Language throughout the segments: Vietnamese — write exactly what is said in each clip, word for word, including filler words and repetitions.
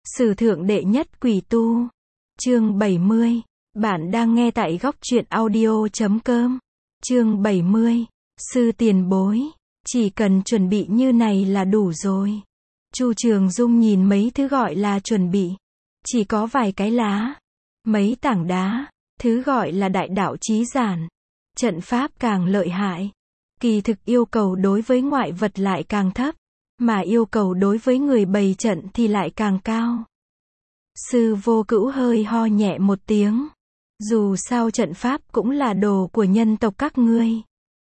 Sử thượng đệ nhất quỷ tu. Chương bảy mươi. Bạn đang nghe tại góc truyện audio chấm com. Chương bảy mươi. Sư tiền bối. Chỉ cần chuẩn bị như này là đủ rồi. Chu Trường Dung nhìn mấy thứ gọi là chuẩn bị. Chỉ có vài cái lá. Mấy tảng đá. Thứ gọi là đại đạo chí giản. Trận pháp càng lợi hại. Kỳ thực yêu cầu đối với ngoại vật lại càng thấp. Mà yêu cầu đối với người bày trận thì lại càng cao. Sư Vô Cữu hơi ho nhẹ một tiếng. Dù sao trận pháp cũng là đồ của nhân tộc các ngươi.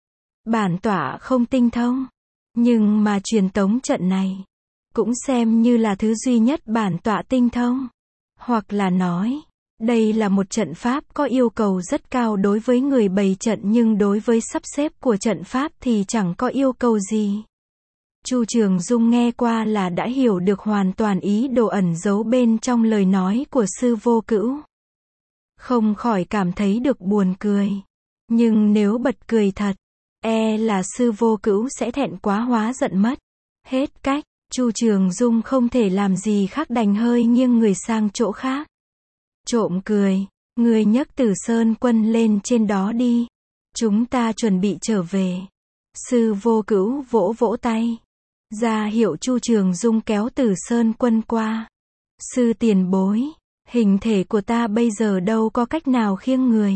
Bản tọa không tinh thông. Nhưng mà truyền tống trận này cũng xem như là thứ duy nhất bản tọa tinh thông. Hoặc là nói, đây là một trận pháp có yêu cầu rất cao đối với người bày trận, nhưng đối với sắp xếp của trận pháp thì chẳng có yêu cầu gì. Chu Trường Dung nghe qua là đã hiểu được hoàn toàn ý đồ ẩn giấu bên trong lời nói của Sư Vô Cữu. Không khỏi cảm thấy được buồn cười. Nhưng nếu bật cười thật, e là Sư Vô Cữu sẽ thẹn quá hóa giận mất. Hết cách, Chu Trường Dung không thể làm gì khác đành hơi nghiêng người sang chỗ khác. Trộm cười, người nhấc Tử Sơn Quân lên trên đó đi. Chúng ta chuẩn bị trở về. Sư Vô Cữu vỗ vỗ tay. Ra hiệu Chu Trường Dung kéo Tử Sơn Quân qua. Sư tiền bối, hình thể của ta bây giờ đâu có cách nào khiêng người.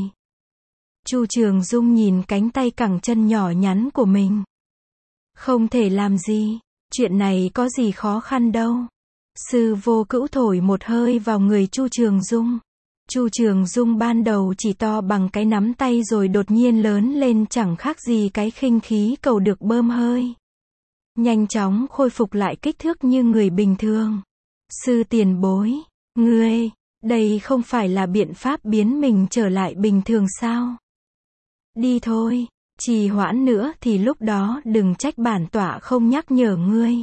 Chu Trường Dung nhìn cánh tay cẳng chân nhỏ nhắn của mình. Không thể làm gì, chuyện này có gì khó khăn đâu. Sư Vô Cữu thổi một hơi vào người Chu Trường Dung. Chu Trường Dung ban đầu chỉ to bằng cái nắm tay rồi đột nhiên lớn lên chẳng khác gì cái khinh khí cầu được bơm hơi. Nhanh chóng khôi phục lại kích thước như người bình thường. Sư tiền bối, ngươi, đây không phải là biện pháp biến mình trở lại bình thường sao? Đi thôi, trì hoãn nữa thì lúc đó đừng trách bản tọa không nhắc nhở ngươi.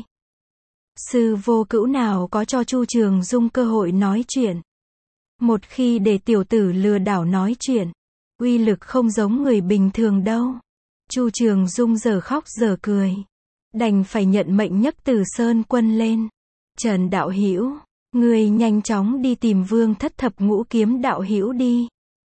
Sư Vô Cữu nào có cho Chu Trường Dung cơ hội nói chuyện. Một khi để tiểu tử lừa đảo nói chuyện, uy lực không giống người bình thường đâu. Chu Trường Dung giờ khóc giờ cười. Đành phải nhận mệnh nhấc Tử Sơn Quân lên. Trần đạo hữu, ngươi nhanh chóng đi tìm Vương Thất Thập Ngũ Kiếm đạo hữu đi.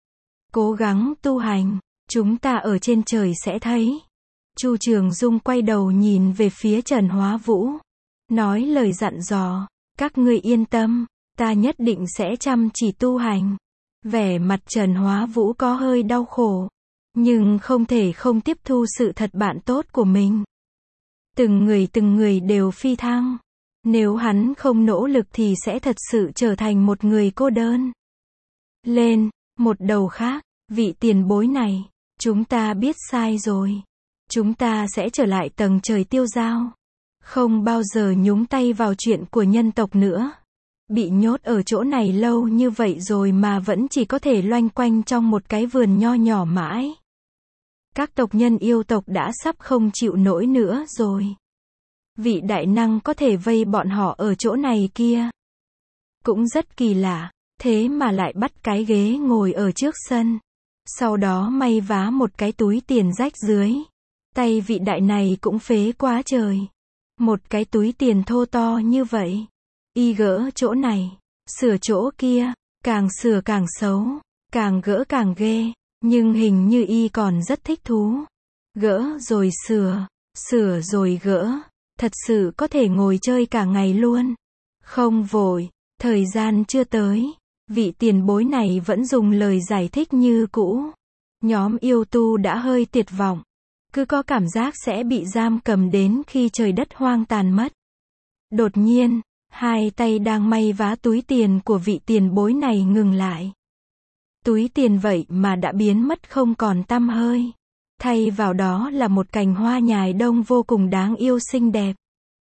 Cố gắng tu hành, chúng ta ở trên trời sẽ thấy. Chu Trường Dung quay đầu nhìn về phía Trần Hóa Vũ. Nói lời dặn dò, các ngươi yên tâm, ta nhất định sẽ chăm chỉ tu hành. Vẻ mặt Trần Hóa Vũ có hơi đau khổ. Nhưng không thể không tiếp thu sự thật bạn tốt của mình. Từng người từng người đều phi thăng. Nếu hắn không nỗ lực thì sẽ thật sự trở thành một người cô đơn. Lên, một đầu khác, vị tiền bối này, chúng ta biết sai rồi. Chúng ta sẽ trở lại tầng trời tiêu dao. Không bao giờ nhúng tay vào chuyện của nhân tộc nữa. Bị nhốt ở chỗ này lâu như vậy rồi mà vẫn chỉ có thể loanh quanh trong một cái vườn nho nhỏ mãi. Các tộc nhân yêu tộc đã sắp không chịu nổi nữa rồi. Vị đại năng có thể vây bọn họ ở chỗ này kia. Cũng rất kỳ lạ, thế mà lại bắt cái ghế ngồi ở trước sân. Sau đó may vá một cái túi tiền rách dưới. Tay vị đại này cũng phế quá trời. Một cái túi tiền thô to như vậy. Y gỡ chỗ này, sửa chỗ kia, càng sửa càng xấu, càng gỡ càng ghê. Nhưng hình như y còn rất thích thú. Gỡ rồi sửa, sửa rồi gỡ. Thật sự có thể ngồi chơi cả ngày luôn. Không vội, thời gian chưa tới. Vị tiền bối này vẫn dùng lời giải thích như cũ. Nhóm yêu tu đã hơi tuyệt vọng. Cứ có cảm giác sẽ bị giam cầm đến khi trời đất hoang tàn mất. Đột nhiên, hai tay đang may vá túi tiền của vị tiền bối này ngừng lại. Túi tiền vậy mà đã biến mất không còn tăm hơi. Thay vào đó là một cành hoa nhài đông vô cùng đáng yêu xinh đẹp.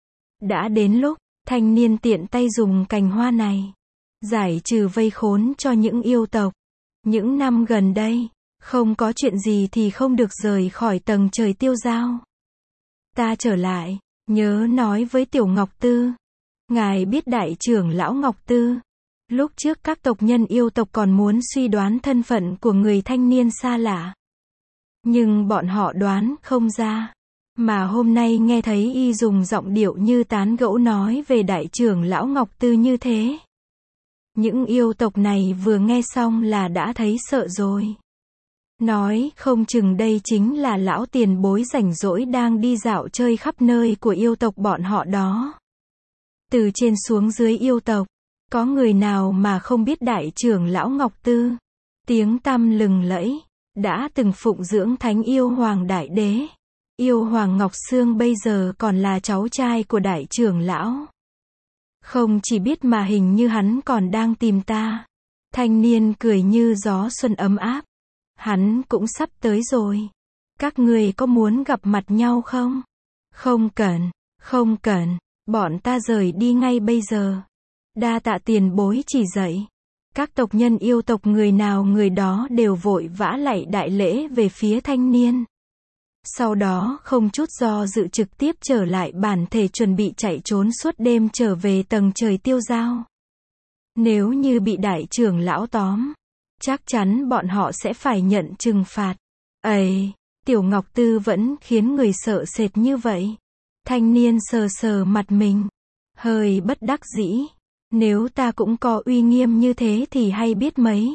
Đã đến lúc, thanh niên tiện tay dùng cành hoa này giải trừ vây khốn cho những yêu tộc. Những năm gần đây, không có chuyện gì thì không được rời khỏi tầng trời tiêu dao. Ta trở lại, nhớ nói với Tiểu Ngọc Tư. Ngài biết đại trưởng lão Ngọc Tư. Lúc trước các tộc nhân yêu tộc còn muốn suy đoán thân phận của người thanh niên xa lạ. Nhưng bọn họ đoán không ra. Mà hôm nay nghe thấy y dùng giọng điệu như tán gẫu nói về đại trưởng lão Ngọc Tư như thế. Những yêu tộc này vừa nghe xong là đã thấy sợ rồi. Nói không chừng đây chính là lão tiền bối rảnh rỗi đang đi dạo chơi khắp nơi của yêu tộc bọn họ đó. Từ trên xuống dưới yêu tộc, có người nào mà không biết đại trưởng lão Ngọc Tư, tiếng tăm lừng lẫy, đã từng phụng dưỡng thánh yêu hoàng đại đế. Yêu hoàng Ngọc Xương bây giờ còn là cháu trai của đại trưởng lão. Không chỉ biết mà hình như hắn còn đang tìm ta. Thanh niên cười như gió xuân ấm áp. Hắn cũng sắp tới rồi. Các người có muốn gặp mặt nhau không? Không cần, không cần, bọn ta rời đi ngay bây giờ. Đa tạ tiền bối chỉ dạy. Các tộc nhân yêu tộc người nào người đó đều vội vã lạy đại lễ về phía thanh niên. Sau đó không chút do dự trực tiếp trở lại bản thể chuẩn bị chạy trốn suốt đêm trở về tầng trời tiêu giao. Nếu như bị đại trưởng lão tóm, chắc chắn bọn họ sẽ phải nhận trừng phạt. Ây, Tiểu Ngọc Tư vẫn khiến người sợ sệt như vậy. Thanh niên sờ sờ mặt mình, hơi bất đắc dĩ. Nếu ta cũng có uy nghiêm như thế thì hay biết mấy.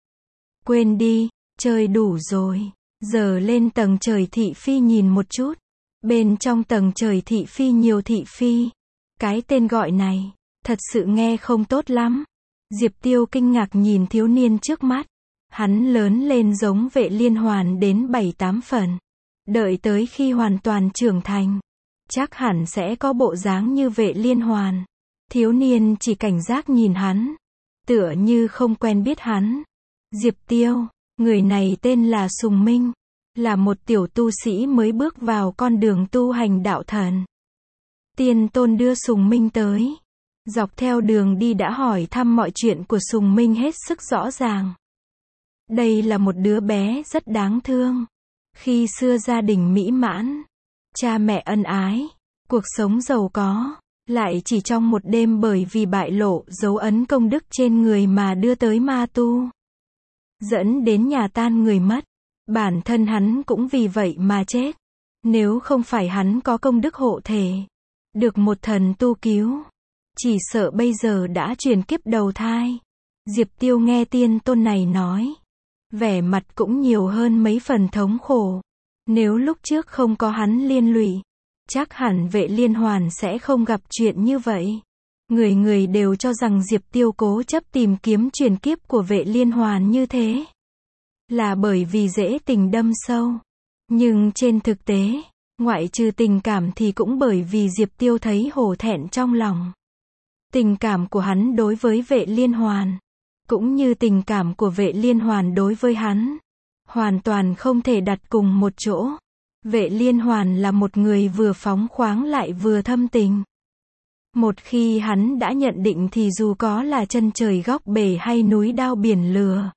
Quên đi, chơi đủ rồi. Giờ lên tầng trời thị phi nhìn một chút. Bên trong tầng trời thị phi nhiều thị phi. Cái tên gọi này, thật sự nghe không tốt lắm. Diệp Tiêu kinh ngạc nhìn thiếu niên trước mắt. Hắn lớn lên giống Vệ Liên Hoàn đến bảy tám phần. Đợi tới khi hoàn toàn trưởng thành, chắc hẳn sẽ có bộ dáng như Vệ Liên Hoàn. Thiếu niên chỉ cảnh giác nhìn hắn, tựa như không quen biết hắn. Diệp Tiêu, người này tên là Sùng Minh, là một tiểu tu sĩ mới bước vào con đường tu hành đạo thần. Tiên Tôn đưa Sùng Minh tới. Dọc theo đường đi đã hỏi thăm mọi chuyện của Sùng Minh hết sức rõ ràng. Đây là một đứa bé rất đáng thương. Khi xưa gia đình mỹ mãn, cha mẹ ân ái, cuộc sống giàu có, lại chỉ trong một đêm bởi vì bại lộ dấu ấn công đức trên người mà đưa tới ma tu. Dẫn đến nhà tan người mất. Bản thân hắn cũng vì vậy mà chết. Nếu không phải hắn có công đức hộ thể, được một thần tu cứu, chỉ sợ bây giờ đã chuyển kiếp đầu thai. Diệp Tiêu nghe tiên tôn này nói, vẻ mặt cũng nhiều hơn mấy phần thống khổ. Nếu lúc trước không có hắn liên lụy, chắc hẳn Vệ Liên Hoàn sẽ không gặp chuyện như vậy. Người người đều cho rằng Diệp Tiêu cố chấp tìm kiếm chuyển kiếp của Vệ Liên Hoàn như thế là bởi vì dễ tình đâm sâu. Nhưng trên thực tế, ngoại trừ tình cảm thì cũng bởi vì Diệp Tiêu thấy hổ thẹn trong lòng. Tình cảm của hắn đối với Vệ Liên Hoàn, cũng như tình cảm của Vệ Liên Hoàn đối với hắn, hoàn toàn không thể đặt cùng một chỗ. Vệ Liên Hoàn là một người vừa phóng khoáng lại vừa thâm tình. Một khi hắn đã nhận định thì dù có là chân trời góc bể hay núi đao biển lửa,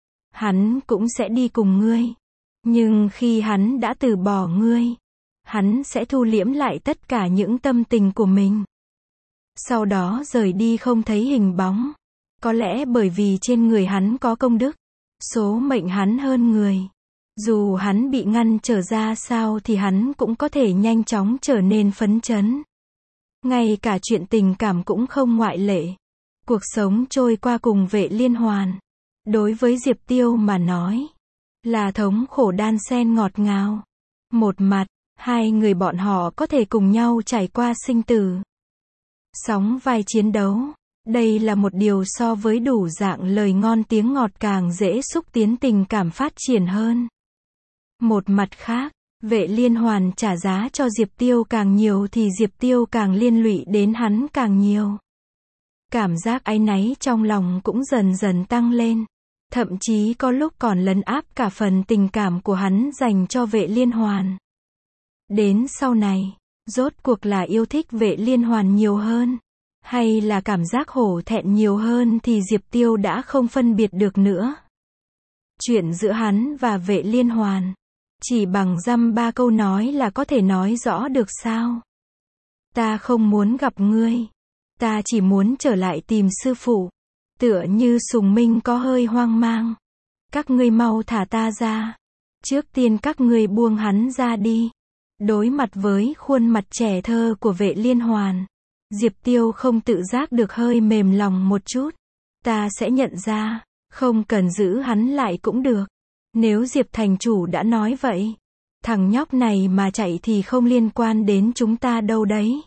hắn cũng sẽ đi cùng ngươi. Nhưng khi hắn đã từ bỏ ngươi, hắn sẽ thu liễm lại tất cả những tâm tình của mình. Sau đó rời đi không thấy hình bóng. Có lẽ bởi vì trên người hắn có công đức, số mệnh hắn hơn người. Dù hắn bị ngăn trở ra sao thì hắn cũng có thể nhanh chóng trở nên phấn chấn. Ngay cả chuyện tình cảm cũng không ngoại lệ. Cuộc sống trôi qua cùng Vệ Liên Hoàn, đối với Diệp Tiêu mà nói, là thống khổ đan xen ngọt ngào. Một mặt, hai người bọn họ có thể cùng nhau trải qua sinh tử, sóng vai chiến đấu. Đây là một điều so với đủ dạng lời ngon tiếng ngọt càng dễ xúc tiến tình cảm phát triển hơn. Một mặt khác, Vệ Liên Hoàn trả giá cho Diệp Tiêu càng nhiều thì Diệp Tiêu càng liên lụy đến hắn càng nhiều. Cảm giác áy náy trong lòng cũng dần dần tăng lên. Thậm chí có lúc còn lấn áp cả phần tình cảm của hắn dành cho Vệ Liên Hoàn. Đến sau này, rốt cuộc là yêu thích Vệ Liên Hoàn nhiều hơn, hay là cảm giác hổ thẹn nhiều hơn thì Diệp Tiêu đã không phân biệt được nữa. Chuyện giữa hắn và Vệ Liên Hoàn, chỉ bằng dăm ba câu nói là có thể nói rõ được sao? Ta không muốn gặp ngươi. Ta chỉ muốn trở lại tìm sư phụ. Tựa như Sùng Minh có hơi hoang mang. Các ngươi mau thả ta ra. Trước tiên các ngươi buông hắn ra đi. Đối mặt với khuôn mặt trẻ thơ của Vệ Liên Hoàn, Diệp Tiêu không tự giác được hơi mềm lòng một chút. ta sẽ nhận ra, không cần giữ hắn lại cũng được. Nếu Diệp thành chủ đã nói vậy, thằng nhóc này mà chạy thì không liên quan đến chúng ta đâu đấy.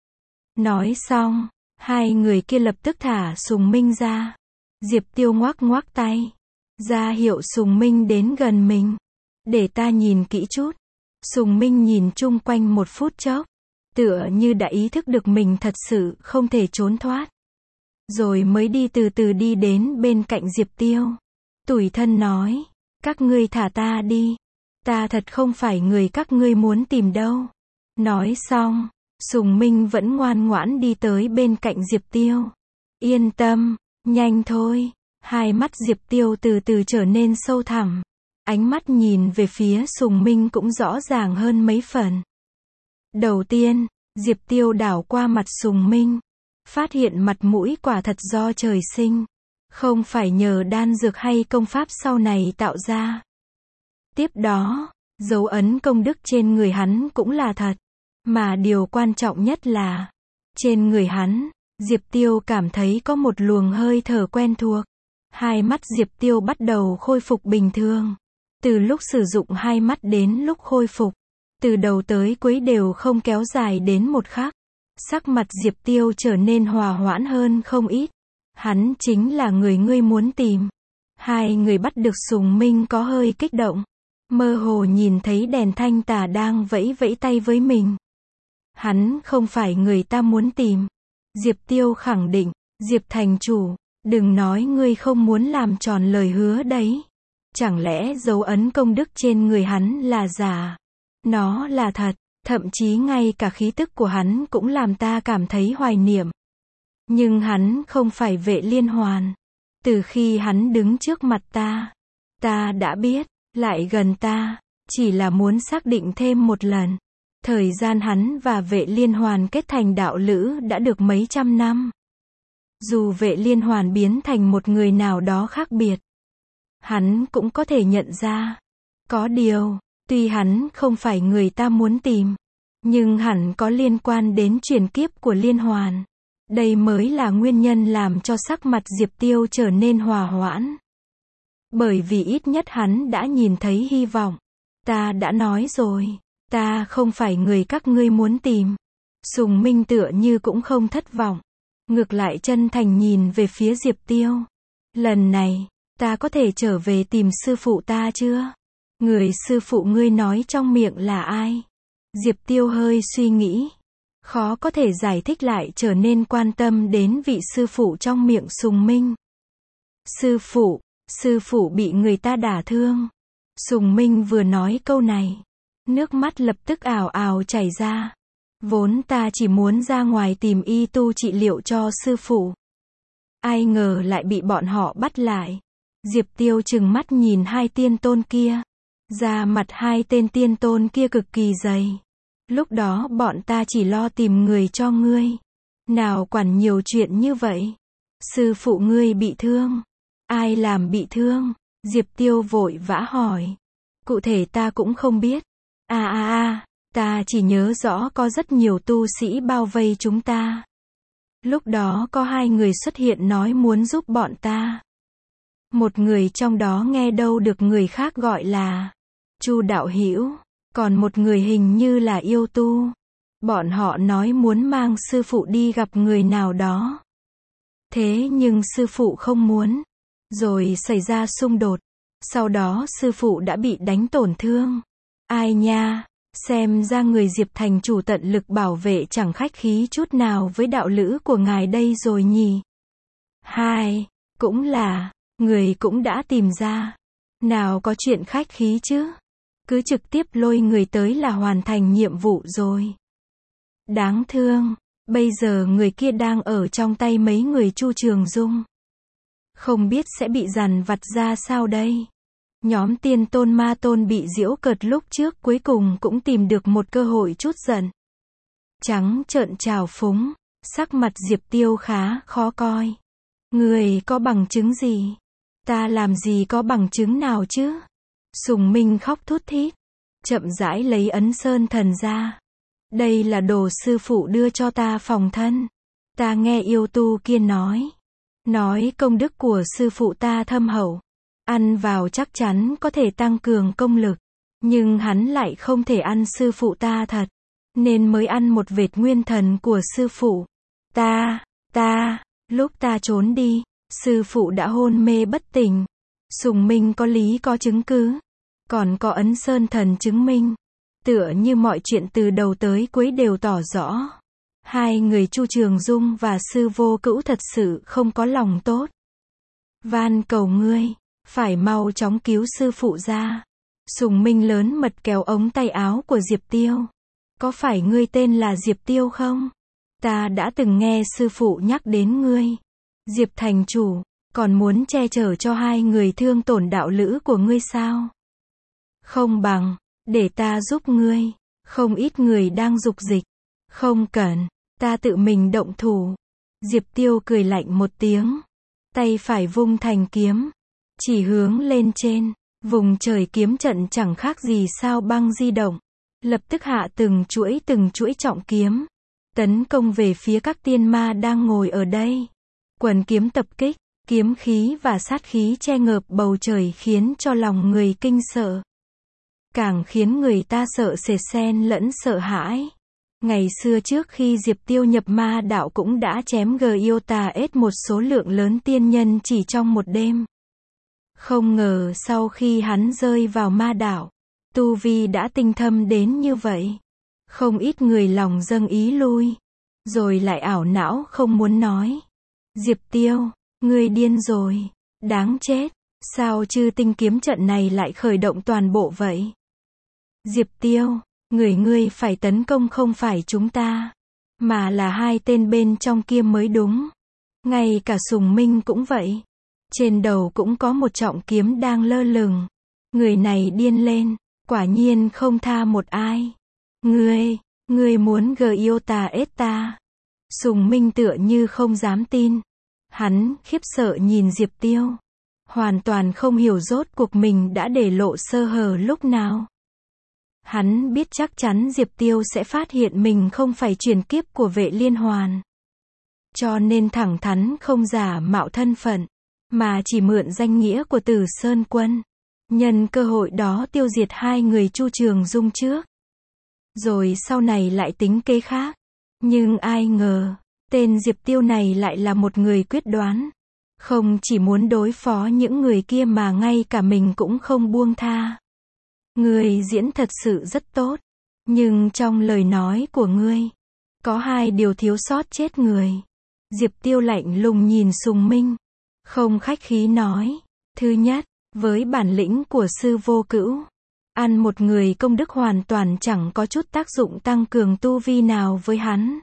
Nói xong, hai người kia lập tức thả Sùng Minh ra. Diệp Tiêu ngoác ngoác tay, ra hiệu Sùng Minh đến gần mình. Để ta nhìn kỹ chút. Sùng Minh nhìn chung quanh một phút chốc, tựa như đã ý thức được mình thật sự không thể trốn thoát. Rồi mới đi từ từ đi đến bên cạnh Diệp Tiêu. Tủi thân nói, các ngươi thả ta đi. Ta thật không phải người các ngươi muốn tìm đâu. Nói xong, Sùng Minh vẫn ngoan ngoãn đi tới bên cạnh Diệp Tiêu. Yên tâm, nhanh thôi. Hai mắt Diệp Tiêu từ từ trở nên sâu thẳm. Ánh mắt nhìn về phía Sùng Minh cũng rõ ràng hơn mấy phần. Đầu tiên, Diệp Tiêu đảo qua mặt Sùng Minh. Phát hiện mặt mũi quả thật do trời sinh. Không phải nhờ đan dược hay công pháp sau này tạo ra. Tiếp đó, dấu ấn công đức trên người hắn cũng là thật. Mà điều quan trọng nhất là, trên người hắn, Diệp Tiêu cảm thấy có một luồng hơi thở quen thuộc. Hai mắt Diệp Tiêu bắt đầu khôi phục bình thường. Từ lúc sử dụng hai mắt đến lúc khôi phục, từ đầu tới cuối đều không kéo dài đến một khắc. Sắc mặt Diệp Tiêu trở nên hòa hoãn hơn không ít. Hắn chính là người ngươi muốn tìm. Hai người bắt được Sùng Minh có hơi kích động. Mơ hồ nhìn thấy đèn thanh tà đang vẫy vẫy tay với mình. Hắn không phải người ta muốn tìm. Diệp Tiêu khẳng định, Diệp thành chủ, đừng nói ngươi không muốn làm tròn lời hứa đấy. Chẳng lẽ dấu ấn công đức trên người hắn là giả? Nó là thật, thậm chí ngay cả khí tức của hắn cũng làm ta cảm thấy hoài niệm. Nhưng hắn không phải Vệ Liên Hoàn. Từ khi hắn đứng trước mặt ta, ta đã biết, lại gần ta, chỉ là muốn xác định thêm một lần. Thời gian hắn và Vệ Liên Hoàn kết thành đạo lữ đã được mấy trăm năm. Dù Vệ Liên Hoàn biến thành một người nào đó khác biệt, hắn cũng có thể nhận ra. Có điều, tuy hắn không phải người ta muốn tìm, nhưng hẳn có liên quan đến chuyển kiếp của Liên Hoàn. Đây mới là nguyên nhân làm cho sắc mặt Diệp Tiêu trở nên hòa hoãn. Bởi vì ít nhất hắn đã nhìn thấy hy vọng. Ta đã nói rồi, ta không phải người các ngươi muốn tìm. Sùng Minh tựa như cũng không thất vọng. Ngược lại chân thành nhìn về phía Diệp Tiêu. Lần này, ta có thể trở về tìm sư phụ ta chưa? Người sư phụ ngươi nói trong miệng là ai? Diệp Tiêu hơi suy nghĩ. Khó có thể giải thích lại trở nên quan tâm đến vị sư phụ trong miệng Sùng Minh. Sư phụ, sư phụ bị người ta đả thương. Sùng Minh vừa nói câu này, nước mắt lập tức ào ào chảy ra. Vốn ta chỉ muốn ra ngoài tìm y tu trị liệu cho sư phụ. Ai ngờ lại bị bọn họ bắt lại. Diệp Tiêu trừng mắt nhìn hai tiên tôn kia. Da mặt hai tên tiên tôn kia cực kỳ dày. Lúc đó bọn ta chỉ lo tìm người cho ngươi. Nào quản nhiều chuyện như vậy. Sư phụ ngươi bị thương. Ai làm bị thương? Diệp Tiêu vội vã hỏi. Cụ thể ta cũng không biết. À à à, ta chỉ nhớ rõ có rất nhiều tu sĩ bao vây chúng ta. Lúc đó có hai người xuất hiện nói muốn giúp bọn ta. Một người trong đó nghe đâu được người khác gọi là Chu đạo hữu, còn một người hình như là yêu tu. Bọn họ nói muốn mang sư phụ đi gặp người nào đó. Thế nhưng sư phụ không muốn. Rồi xảy ra xung đột. Sau đó sư phụ đã bị đánh tổn thương. Ai nha, xem ra người Diệp thành chủ tận lực bảo vệ chẳng khách khí chút nào với đạo lữ của ngài đây rồi nhỉ. Hai, cũng là, người cũng đã tìm ra. Nào có chuyện khách khí chứ. Cứ trực tiếp lôi người tới là hoàn thành nhiệm vụ rồi. Đáng thương, bây giờ người kia đang ở trong tay mấy người Chu Trường Dung. Không biết sẽ bị dằn vặt ra sao đây. Nhóm tiên tôn ma tôn bị giễu cợt lúc trước cuối cùng cũng tìm được một cơ hội chút giận. Trắng trợn trào phúng, sắc mặt Diệp Tiêu khá khó coi. Người có bằng chứng gì? Ta làm gì có bằng chứng nào chứ? Sùng Minh khóc thút thít, chậm rãi lấy ấn sơn thần ra. Đây là đồ sư phụ đưa cho ta phòng thân. Ta nghe yêu tu kia nói. Nói công đức của sư phụ ta thâm hậu, ăn vào chắc chắn có thể tăng cường công lực, nhưng hắn lại không thể ăn sư phụ ta thật, nên mới ăn một vệt nguyên thần của sư phụ. Ta, ta, lúc ta trốn đi, sư phụ đã hôn mê bất tỉnh. Sùng Minh có lý có chứng cứ, còn có ấn sơn thần chứng minh. Tựa như mọi chuyện từ đầu tới cuối đều tỏ rõ. Hai người Chu Trường Dung và sư Vô Cữu thật sự không có lòng tốt. Van cầu ngươi, phải mau chóng cứu sư phụ ra. Sùng Minh lớn mật kéo ống tay áo của Diệp Tiêu. Có phải ngươi tên là Diệp Tiêu không? Ta đã từng nghe sư phụ nhắc đến ngươi. Diệp thành chủ, còn muốn che chở cho hai người thương tổn đạo lữ của ngươi sao? Không bằng, để ta giúp ngươi. Không ít người đang dục dịch. Không cần, ta tự mình động thủ. Diệp Tiêu cười lạnh một tiếng. Tay phải vung thành kiếm. Chỉ hướng lên trên. Vùng trời kiếm trận chẳng khác gì sao băng di động. Lập tức hạ từng chuỗi từng chuỗi trọng kiếm. Tấn công về phía các tiên ma đang ngồi ở đây. Quần kiếm tập kích. Kiếm khí và sát khí che ngợp bầu trời khiến cho lòng người kinh sợ. Càng khiến người ta sợ sệt sen lẫn sợ hãi. Ngày xưa trước khi Diệp Tiêu nhập ma đạo cũng đã chém Gyotaes một số lượng lớn tiên nhân chỉ trong một đêm. Không ngờ sau khi hắn rơi vào ma đạo, tu vi đã tinh thâm đến như vậy. Không ít người lòng dâng ý lui, rồi lại ảo não không muốn nói. Diệp Tiêu, ngươi điên rồi, đáng chết, sao chư tinh kiếm trận này lại khởi động toàn bộ vậy? Diệp Tiêu, người ngươi phải tấn công không phải chúng ta, mà là hai tên bên trong kia mới đúng. Ngay cả Sùng Minh cũng vậy. Trên đầu cũng có một trọng kiếm đang lơ lửng. Người này điên lên, quả nhiên không tha một ai. Ngươi, ngươi muốn Gyotaes ta? Sùng Minh tựa như không dám tin. Hắn khiếp sợ nhìn Diệp Tiêu. Hoàn toàn không hiểu rốt cuộc mình đã để lộ sơ hở lúc nào. Hắn biết chắc chắn Diệp Tiêu sẽ phát hiện mình không phải chuyển kiếp của Vệ Liên Hoàn. Cho nên thẳng thắn không giả mạo thân phận, mà chỉ mượn danh nghĩa của Tử Sơn Quân. Nhân cơ hội đó tiêu diệt hai người Chu Trường Dung trước. Rồi sau này lại tính kế khác. Nhưng ai ngờ, tên Diệp Tiêu này lại là một người quyết đoán. Không chỉ muốn đối phó những người kia mà ngay cả mình cũng không buông tha. Ngươi diễn thật sự rất tốt. Nhưng trong lời nói của ngươi, có hai điều thiếu sót chết người. Diệp Tiêu lạnh lùng nhìn Sùng Minh. Không khách khí nói. Thứ nhất, với bản lĩnh của sư Vô Cữu, ăn một người công đức hoàn toàn chẳng có chút tác dụng tăng cường tu vi nào với hắn.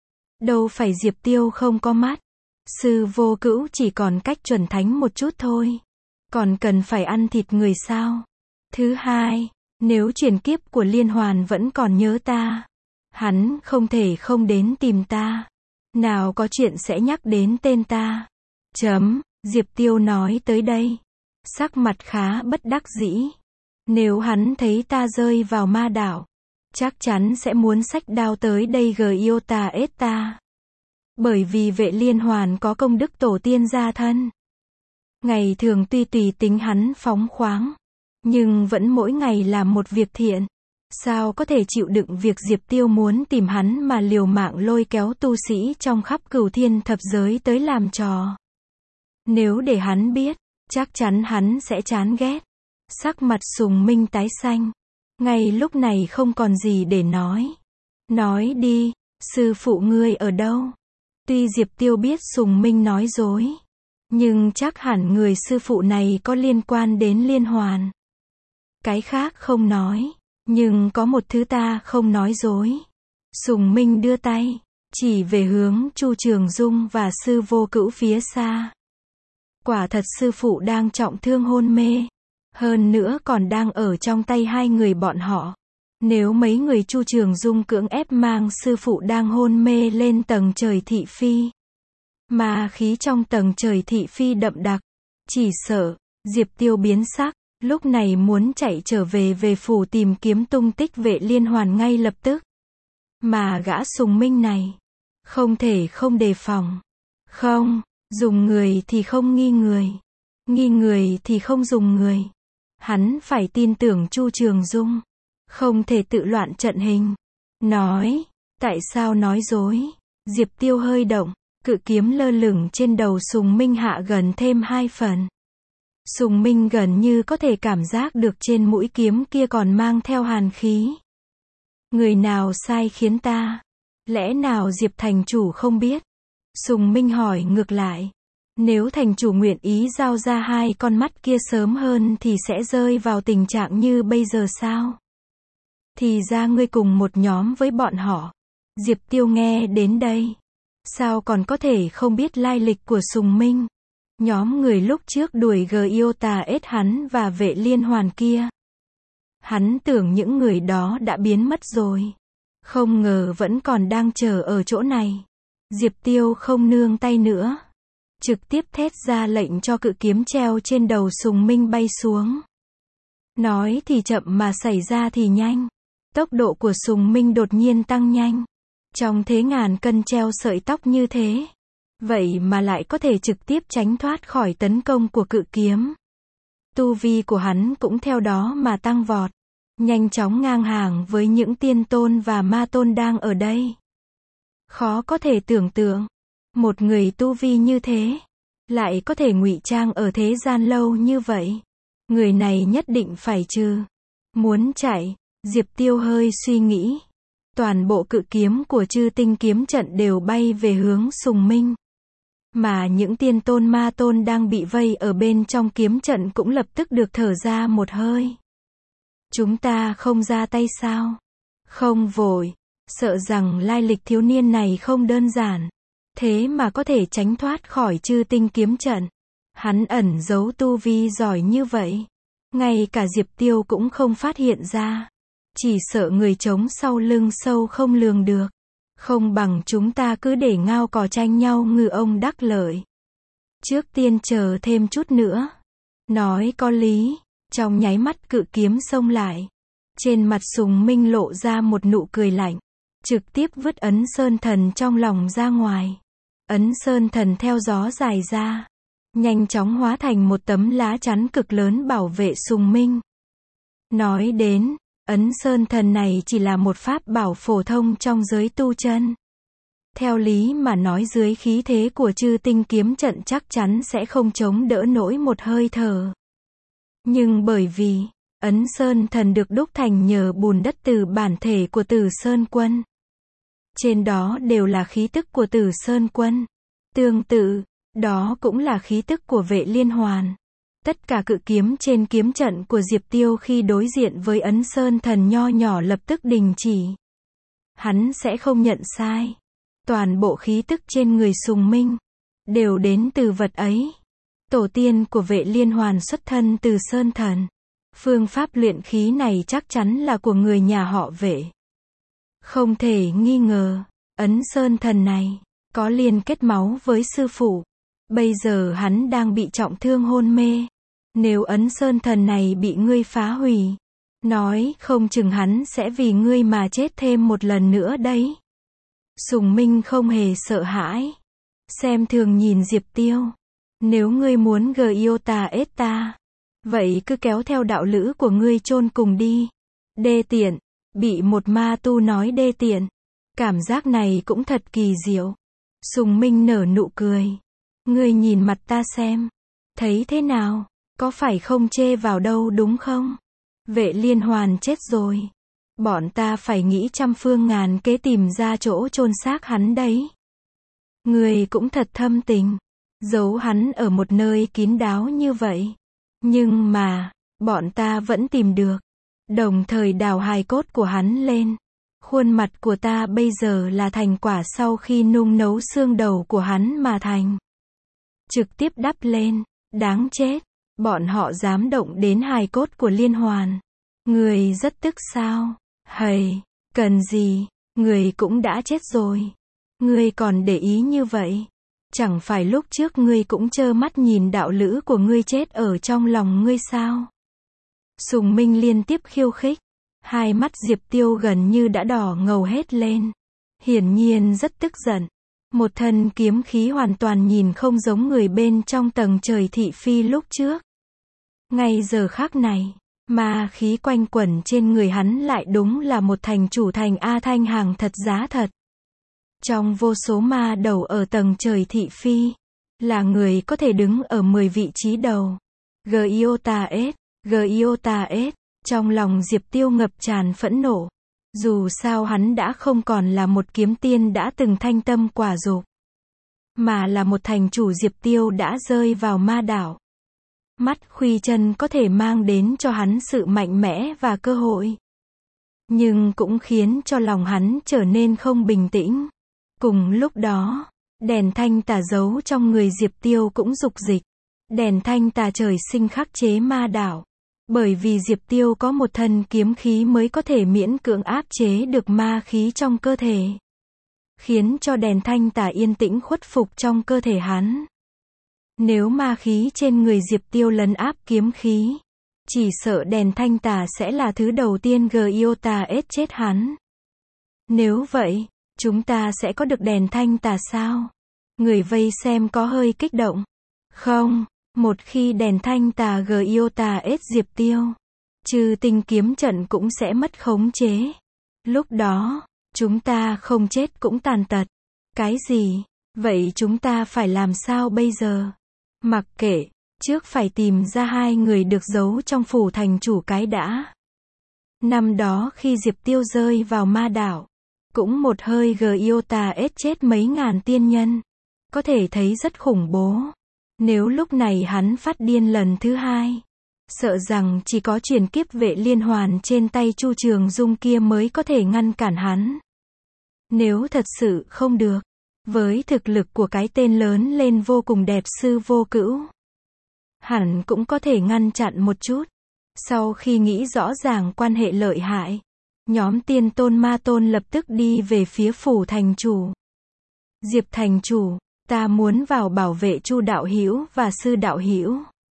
Đâu phải Diệp Tiêu không có mắt. Sư Vô Cữu chỉ còn cách chuẩn thánh một chút thôi. Còn cần phải ăn thịt người sao? Thứ hai, nếu chuyển kiếp của Liên Hoàn vẫn còn nhớ ta, hắn không thể không đến tìm ta. Nào có chuyện sẽ nhắc đến tên ta. Chấm, Diệp Tiêu nói tới đây. Sắc mặt khá bất đắc dĩ. Nếu hắn thấy ta rơi vào ma đạo, chắc chắn sẽ muốn xách đao tới đây Gyotaes ta. Bởi vì Vệ Liên Hoàn có công đức tổ tiên gia thân. Ngày thường tuy tùy tính hắn phóng khoáng, nhưng vẫn mỗi ngày làm một việc thiện. Sao có thể chịu đựng việc Diệp Tiêu muốn tìm hắn mà liều mạng lôi kéo tu sĩ trong khắp cửu thiên thập giới tới làm trò. Nếu để hắn biết, chắc chắn hắn sẽ chán ghét. Sắc mặt Sùng Minh tái xanh. Ngay lúc này không còn gì để nói. Nói đi, sư phụ ngươi ở đâu? Tuy Diệp Tiêu biết Sùng Minh nói dối, nhưng chắc hẳn người sư phụ này có liên quan đến Liên Hoàn. Cái khác không nói, nhưng có một thứ ta không nói dối. Sùng Minh đưa tay, chỉ về hướng Chu Trường Dung và sư Vô Cữu phía xa. Quả thật sư phụ đang trọng thương hôn mê. Hơn nữa còn đang ở trong tay hai người bọn họ. Nếu mấy người Chu Trường Dung cưỡng ép mang sư phụ đang hôn mê lên tầng trời thị phi, mà khí trong tầng trời thị phi đậm đặc, chỉ sợ Diệp Tiêu biến sắc, lúc này muốn chạy trở về về phủ tìm kiếm tung tích Vệ Liên Hoàn ngay lập tức. Mà gã Sùng Minh này, không thể không đề phòng. Không, Dùng người thì không nghi người. Nghi người thì không dùng người. Hắn phải tin tưởng Chu Trường Dung. Không thể tự loạn trận hình. Nói, tại sao nói dối? Diệp Tiêu hơi động, cự kiếm lơ lửng trên đầu Sùng Minh hạ gần thêm hai phần. Sùng Minh gần như có thể cảm giác được trên mũi kiếm kia còn mang theo hàn khí. Người nào sai khiến ta? Lẽ nào Diệp thành chủ không biết? Sùng Minh hỏi ngược lại. Nếu thành chủ nguyện ý giao ra hai con mắt kia sớm hơn thì sẽ rơi vào tình trạng như bây giờ sao? Thì ra ngươi cùng một nhóm với bọn họ. Diệp Tiêu nghe đến đây. Sao còn có thể không biết lai lịch của Sùng Minh? Nhóm người lúc trước đuổi Giota ết hắn và Vệ Liên Hoàn kia. Hắn tưởng những người đó đã biến mất rồi. Không ngờ vẫn còn đang chờ ở chỗ này. Diệp Tiêu không nương tay nữa. Trực tiếp thét ra lệnh cho cự kiếm treo trên đầu Sùng Minh bay xuống. Nói thì chậm mà xảy ra thì nhanh. Tốc độ của Sùng Minh đột nhiên tăng nhanh. Trong thế ngàn cân treo sợi tóc như thế. Vậy mà lại có thể trực tiếp tránh thoát khỏi tấn công của cự kiếm. Tu vi của hắn cũng theo đó mà tăng vọt. Nhanh chóng ngang hàng với những tiên tôn và ma tôn đang ở đây. Khó có thể tưởng tượng. Một người tu vi như thế. Lại có thể ngụy trang ở thế gian lâu như vậy. Người này nhất định phải trừ. Muốn chạy. Diệp Tiêu hơi suy nghĩ. Toàn bộ cự kiếm của Chư Tinh kiếm trận đều bay về hướng Sùng Minh. Mà những tiên tôn ma tôn đang bị vây ở bên trong kiếm trận cũng lập tức được thở ra một hơi. Chúng ta không ra tay sao? Không vội. Sợ rằng lai lịch thiếu niên này không đơn giản. Thế mà có thể tránh thoát khỏi Chư Tinh kiếm trận. Hắn ẩn giấu tu vi giỏi như vậy. Ngay cả Diệp Tiêu cũng không phát hiện ra. Chỉ sợ người trống sau lưng sâu không lường được. Không bằng chúng ta cứ để ngao cò tranh nhau ngư ông đắc lợi. Trước tiên chờ thêm chút nữa. Nói có lý. Trong nháy mắt cự kiếm xông lại. Trên mặt Sùng Minh lộ ra một nụ cười lạnh. Trực tiếp vứt ấn sơn thần trong lòng ra ngoài. Ấn sơn thần theo gió dài ra. Nhanh chóng hóa thành một tấm lá chắn cực lớn bảo vệ Sùng Minh. Nói đến, ấn sơn thần này chỉ là một pháp bảo phổ thông trong giới tu chân. Theo lý mà nói dưới khí thế của Chư Tinh kiếm trận chắc chắn sẽ không chống đỡ nổi một hơi thở. Nhưng bởi vì, ấn sơn thần được đúc thành nhờ bùn đất từ bản thể của Tử Sơn Quân. Trên đó đều là khí tức của Tử Sơn Quân. Tương tự, đó cũng là khí tức của Vệ Liên Hoàn. Tất cả cự kiếm trên kiếm trận của Diệp Tiêu khi đối diện với ấn sơn thần nho nhỏ lập tức đình chỉ. Hắn sẽ không nhận sai. Toàn bộ khí tức trên người Sùng Minh đều đến từ vật ấy. Tổ tiên của Vệ Liên Hoàn xuất thân từ sơn thần. Phương pháp luyện khí này chắc chắn là của người nhà họ Vệ. Không thể nghi ngờ, ấn sơn thần này có liên kết máu với sư phụ. Bây giờ hắn đang bị trọng thương hôn mê. Nếu ấn sơn thần này bị ngươi phá hủy, nói không chừng hắn sẽ vì ngươi mà chết thêm một lần nữa đấy. Sùng Minh không hề sợ hãi. Xem thường nhìn Diệp Tiêu. Nếu ngươi muốn Giota ết ta, vậy cứ kéo theo đạo lữ của ngươi chôn cùng đi. Đê tiện. Bị một ma tu nói đê tiện. Cảm giác này cũng thật kỳ diệu. Sùng Minh nở nụ cười. Ngươi nhìn mặt ta xem. Thấy thế nào? Có phải không chê vào đâu đúng không? Vệ Liên Hoàn chết rồi. Bọn ta phải nghĩ trăm phương ngàn kế tìm ra chỗ chôn xác hắn đấy. Ngươi cũng thật thâm tình. Giấu hắn ở một nơi kín đáo như vậy. Nhưng mà, bọn ta vẫn tìm được. Đồng thời đào hài cốt của hắn lên. Khuôn mặt của ta bây giờ là thành quả sau khi nung nấu xương đầu của hắn mà thành. Trực tiếp đắp lên. Đáng chết. Bọn họ dám động đến hài cốt của Liên Hoàn. Người rất tức sao? Hầy, cần gì? Người cũng đã chết rồi. Ngươi còn để ý như vậy? Chẳng phải lúc trước ngươi cũng trơ mắt nhìn đạo lữ của ngươi chết ở trong lòng ngươi sao? Sùng Minh liên tiếp khiêu khích. Hai mắt Diệp Tiêu gần như đã đỏ ngầu hết lên. Hiển nhiên rất tức giận. Một thân kiếm khí hoàn toàn nhìn không giống người bên trong tầng trời thị phi lúc trước. Ngay giờ khắc này, ma khí quanh quẩn trên người hắn lại đúng là một thành chủ thành A Thanh hàng thật giá thật. Trong vô số ma đầu ở tầng trời thị phi, là người có thể đứng ở mười vị trí đầu. Giotas, Giotas, trong lòng Diệp Tiêu ngập tràn phẫn nộ. Dù sao hắn đã không còn là một kiếm tiên đã từng thanh tâm quả dục, mà là một thành chủ. Diệp Tiêu đã rơi vào ma đảo. Mắt Khuy Chân có thể mang đến cho hắn sự mạnh mẽ và cơ hội, nhưng cũng khiến cho lòng hắn trở nên không bình tĩnh. Cùng lúc đó, đèn thanh tà giấu trong người Diệp Tiêu cũng dục dịch. Đèn thanh tà trời sinh khắc chế ma đảo. Bởi vì Diệp Tiêu có một thân kiếm khí mới có thể miễn cưỡng áp chế được ma khí trong cơ thể, khiến cho đèn thanh tà yên tĩnh khuất phục trong cơ thể hắn. Nếu ma khí trên người Diệp Tiêu lấn áp kiếm khí, chỉ sợ đèn thanh tà sẽ là thứ đầu tiên Giotas chết hắn. Nếu vậy, chúng ta sẽ có được đèn thanh tà sao? Người vây xem có hơi kích động. Không, một khi đèn thanh tà Giotas Diệp Tiêu, Chư Tinh kiếm trận cũng sẽ mất khống chế. Lúc đó, chúng ta không chết cũng tàn tật. Cái gì? Vậy chúng ta phải làm sao bây giờ? Mặc kệ, trước phải tìm ra hai người được giấu trong phủ thành chủ cái đã. Năm đó khi Diệp Tiêu rơi vào ma đảo, cũng một hơi Giotas chết mấy ngàn tiên nhân. Có thể thấy rất khủng bố. Nếu lúc này hắn phát điên lần thứ hai, sợ rằng chỉ có truyền kiếp vệ liên hoàn trên tay Chu Trường Dung kia mới có thể ngăn cản hắn. Nếu thật sự không được, với thực lực của cái tên lớn lên vô cùng đẹp Sư Vô Cữu, hẳn cũng có thể ngăn chặn một chút. Sau khi nghĩ rõ ràng quan hệ lợi hại, nhóm Tiên Tôn Ma Tôn lập tức đi về phía phủ thành chủ. Diệp thành chủ, ta muốn vào bảo vệ Chu đạo hữu và Sư đạo hữu.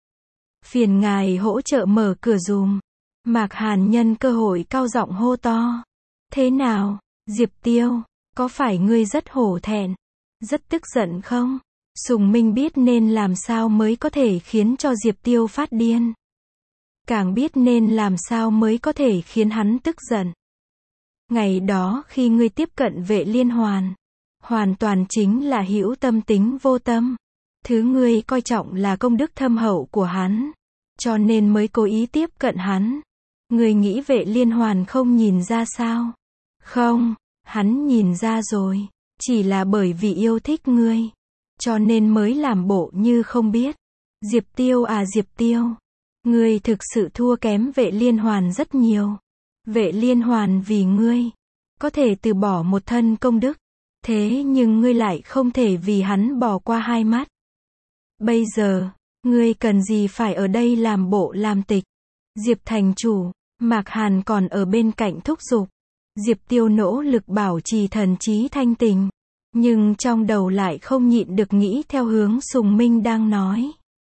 Phiền ngài hỗ trợ mở cửa dùm. Mạc Hàn nhân cơ hội cao giọng hô to. Thế nào, Diệp Tiêu, có phải ngươi rất hổ thẹn, rất tức giận không? Sùng Minh biết nên làm sao mới có thể khiến cho Diệp Tiêu phát điên, càng biết nên làm sao mới có thể khiến hắn tức giận. Ngày đó khi ngươi tiếp cận vệ liên hoàn, hoàn toàn chính là hữu tâm tính vô tâm. Thứ ngươi coi trọng là công đức thâm hậu của hắn, cho nên mới cố ý tiếp cận hắn. Ngươi nghĩ vệ liên hoàn không nhìn ra sao? Không, hắn nhìn ra rồi. Chỉ là bởi vì yêu thích ngươi, cho nên mới làm bộ như không biết. Diệp Tiêu à Diệp Tiêu, ngươi thực sự thua kém vệ liên hoàn rất nhiều. Vệ liên hoàn vì ngươi, có thể từ bỏ một thân công đức. Thế nhưng ngươi lại không thể vì hắn bỏ qua hai mắt. Bây giờ, ngươi cần gì phải ở đây làm bộ làm tịch? Diệp thành chủ, Mạc Hàn còn ở bên cạnh thúc giục. Diệp Tiêu nỗ lực bảo trì thần trí thanh tình, nhưng trong đầu lại không nhịn được nghĩ theo hướng Sùng Minh đang nói.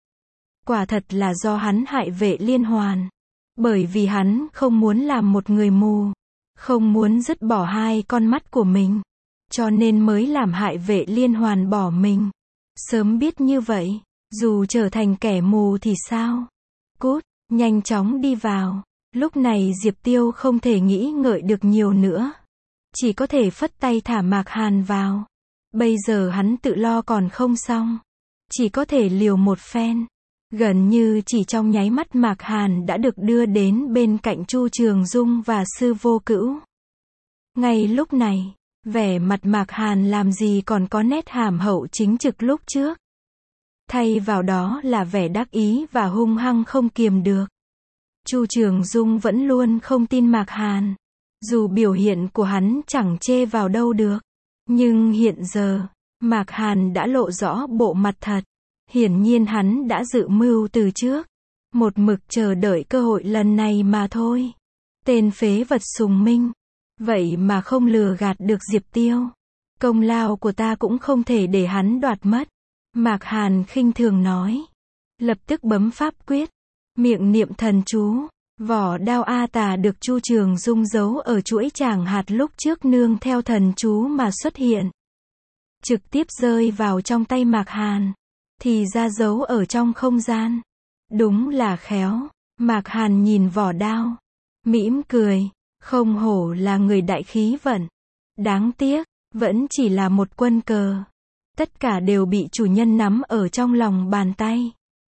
Quả thật là do hắn hại vệ liên hoàn. Bởi vì hắn không muốn làm một người mù, không muốn dứt bỏ hai con mắt của mình, cho nên mới làm hại vệ liên hoàn bỏ mình. Sớm biết như vậy, dù trở thành kẻ mù thì sao? Cút, nhanh chóng đi vào. Lúc này Diệp Tiêu không thể nghĩ ngợi được nhiều nữa, chỉ có thể phất tay thả Mạc Hàn vào. Bây giờ hắn tự lo còn không xong, chỉ có thể liều một phen. Gần như chỉ trong nháy mắt Mạc Hàn đã được đưa đến bên cạnh Chu Trường Dung và Sư Vô Cữu. Ngay lúc này, vẻ mặt Mạc Hàn làm gì còn có nét hàm hậu chính trực lúc trước. Thay vào đó là vẻ đắc ý và hung hăng không kiềm được. Chu Trường Dung vẫn luôn không tin Mạc Hàn. Dù biểu hiện của hắn chẳng chê vào đâu được. Nhưng hiện giờ, Mạc Hàn đã lộ rõ bộ mặt thật. Hiển nhiên hắn đã dự mưu từ trước. Một mực chờ đợi cơ hội lần này mà thôi. Tên phế vật Sùng Minh. Vậy mà không lừa gạt được Diệp Tiêu. Công lao của ta cũng không thể để hắn đoạt mất. Mạc Hàn khinh thường nói. Lập tức bấm pháp quyết. Miệng niệm thần chú. Vỏ đao A Tà được Chu Trường Dung giấu ở chuỗi tràng hạt lúc trước nương theo thần chú mà xuất hiện. trực tiếp rơi vào trong tay Mạc Hàn. Thì ra giấu ở trong không gian. Đúng là khéo. Mạc Hàn nhìn vỏ đao, mỉm cười, không hổ là người đại khí vận. Đáng tiếc, vẫn chỉ là một quân cờ. Tất cả đều bị chủ nhân nắm ở trong lòng bàn tay.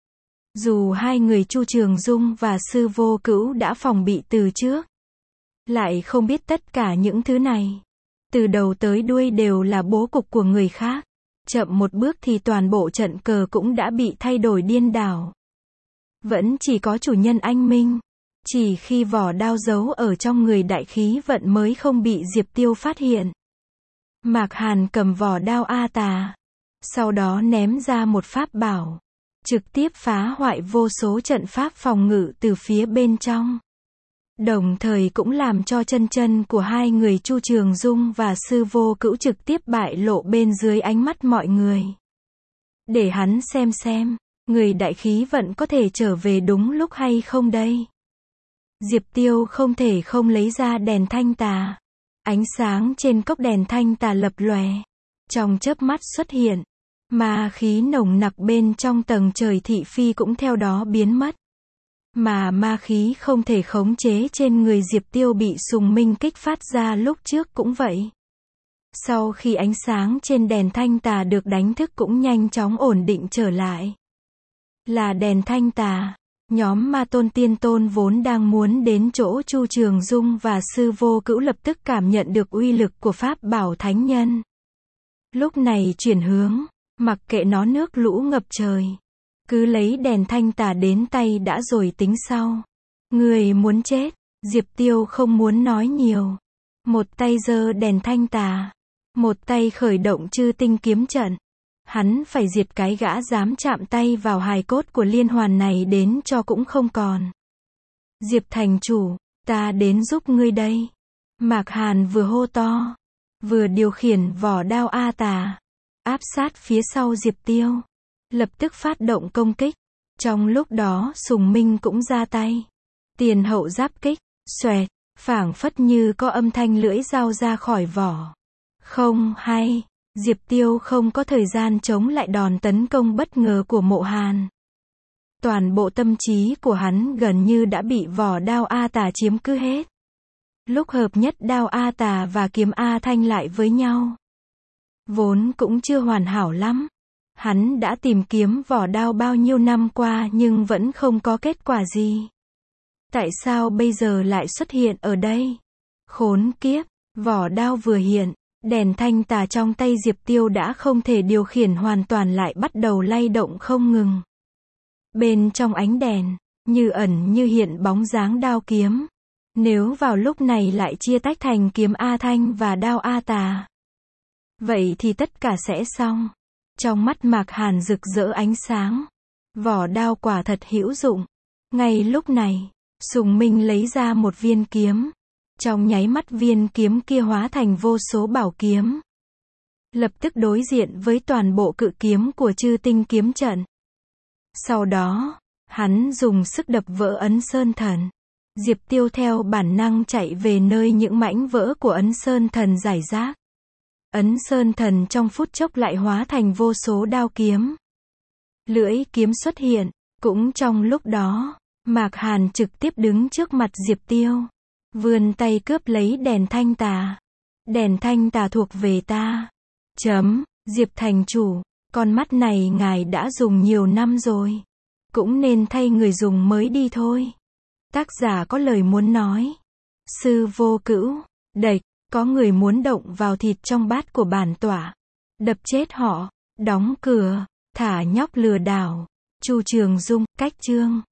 Dù hai người Chu Trường Dung và Sư Vô Cữu đã phòng bị từ trước, lại không biết tất cả những thứ này. Từ đầu tới đuôi đều là bố cục của người khác. Chậm một bước thì toàn bộ trận cờ cũng đã bị thay đổi điên đảo. Vẫn chỉ có chủ nhân anh minh. Chỉ khi vỏ đao giấu ở trong người đại khí vận mới không bị Diệp Tiêu phát hiện. Mạc Hàn cầm vỏ đao A Tà. Sau đó ném ra một pháp bảo. Trực tiếp phá hoại vô số trận pháp phòng ngự từ phía bên trong. Đồng thời cũng làm cho chân chân của hai người Chu Trường Dung và Sư Vô Cữu trực tiếp bại lộ bên dưới ánh mắt mọi người. Để hắn xem xem, người đại khí vận có thể trở về đúng lúc hay không đây. Diệp Tiêu không thể không lấy ra đèn thanh tà. Ánh sáng trên cốc đèn thanh tà lập lòe. Trong chớp mắt xuất hiện. Ma khí nồng nặc bên trong tầng trời thị phi cũng theo đó biến mất. Mà ma khí không thể khống chế trên người Diệp Tiêu bị Sùng Minh kích phát ra lúc trước cũng vậy. Sau khi ánh sáng trên đèn thanh tà được đánh thức cũng nhanh chóng ổn định trở lại. Là đèn thanh tà. Nhóm Ma Tôn Tiên Tôn vốn đang muốn đến chỗ Chu Trường Dung và Sư Vô Cữu lập tức cảm nhận được uy lực của pháp bảo thánh nhân. Lúc này chuyển hướng, mặc kệ nó nước lũ ngập trời. Cứ lấy đèn thanh tà đến tay đã rồi tính sau. Người muốn chết, Diệp Tiêu không muốn nói nhiều. Một tay giơ đèn thanh tà, một tay khởi động chư tinh kiếm trận. Hắn phải diệt cái gã dám chạm tay vào hài cốt của liên hoàn này đến cho cũng không còn. Diệp thành chủ, ta đến giúp ngươi đây. Mạc Hàn vừa hô to, vừa điều khiển vỏ đao A Tà, áp sát phía sau Diệp Tiêu. Lập tức phát động công kích. Trong lúc đó Sùng Minh cũng ra tay. Tiền hậu giáp kích, xoẹt, phảng phất như có âm thanh lưỡi dao ra khỏi vỏ. Không hay, Diệp Tiêu không có thời gian chống lại đòn tấn công bất ngờ của Mộ Hàn. Toàn bộ tâm trí của hắn gần như đã bị vỏ đao A Tà chiếm cứ hết. Lúc hợp nhất đao A Tà và kiếm A Thanh lại với nhau, vốn cũng chưa hoàn hảo lắm. Hắn đã tìm kiếm vỏ đao bao nhiêu năm qua nhưng vẫn không có kết quả gì. Tại sao bây giờ lại xuất hiện ở đây? Khốn kiếp, vỏ đao vừa hiện, đèn thanh tà trong tay Diệp Tiêu đã không thể điều khiển hoàn toàn lại bắt đầu lay động không ngừng. Bên trong ánh đèn, như ẩn như hiện bóng dáng đao kiếm. Nếu vào lúc này lại chia tách thành kiếm A Thanh và đao A Tà, vậy thì tất cả sẽ xong. Trong mắt Mạc Hàn rực rỡ ánh sáng. Vỏ đao quả thật hữu dụng. Ngay lúc này, Sùng Minh lấy ra một viên kiếm. Trong nháy mắt viên kiếm kia hóa thành vô số bảo kiếm. Lập tức đối diện với toàn bộ cự kiếm của chư tinh kiếm trận. Sau đó, hắn dùng sức đập vỡ ấn sơn thần. Diệp Tiêu theo bản năng chạy về nơi những mảnh vỡ của ấn sơn thần rải rác. Ấn sơn thần trong phút chốc lại hóa thành vô số đao kiếm. Lưỡi kiếm xuất hiện, cũng trong lúc đó, Mạc Hàn trực tiếp đứng trước mặt Diệp Tiêu. Vươn tay cướp lấy đèn thanh tà. Đèn thanh tà thuộc về ta. Chấm, Diệp thành chủ, con mắt này ngài đã dùng nhiều năm rồi. Cũng nên thay người dùng mới đi thôi. Tác giả có lời muốn nói. Sư Vô Cữu, địch, có người muốn động vào thịt trong bát của bản tỏa. Đập chết họ, đóng cửa, thả nhóc lừa đảo. Chu Trường Dung, cách chương.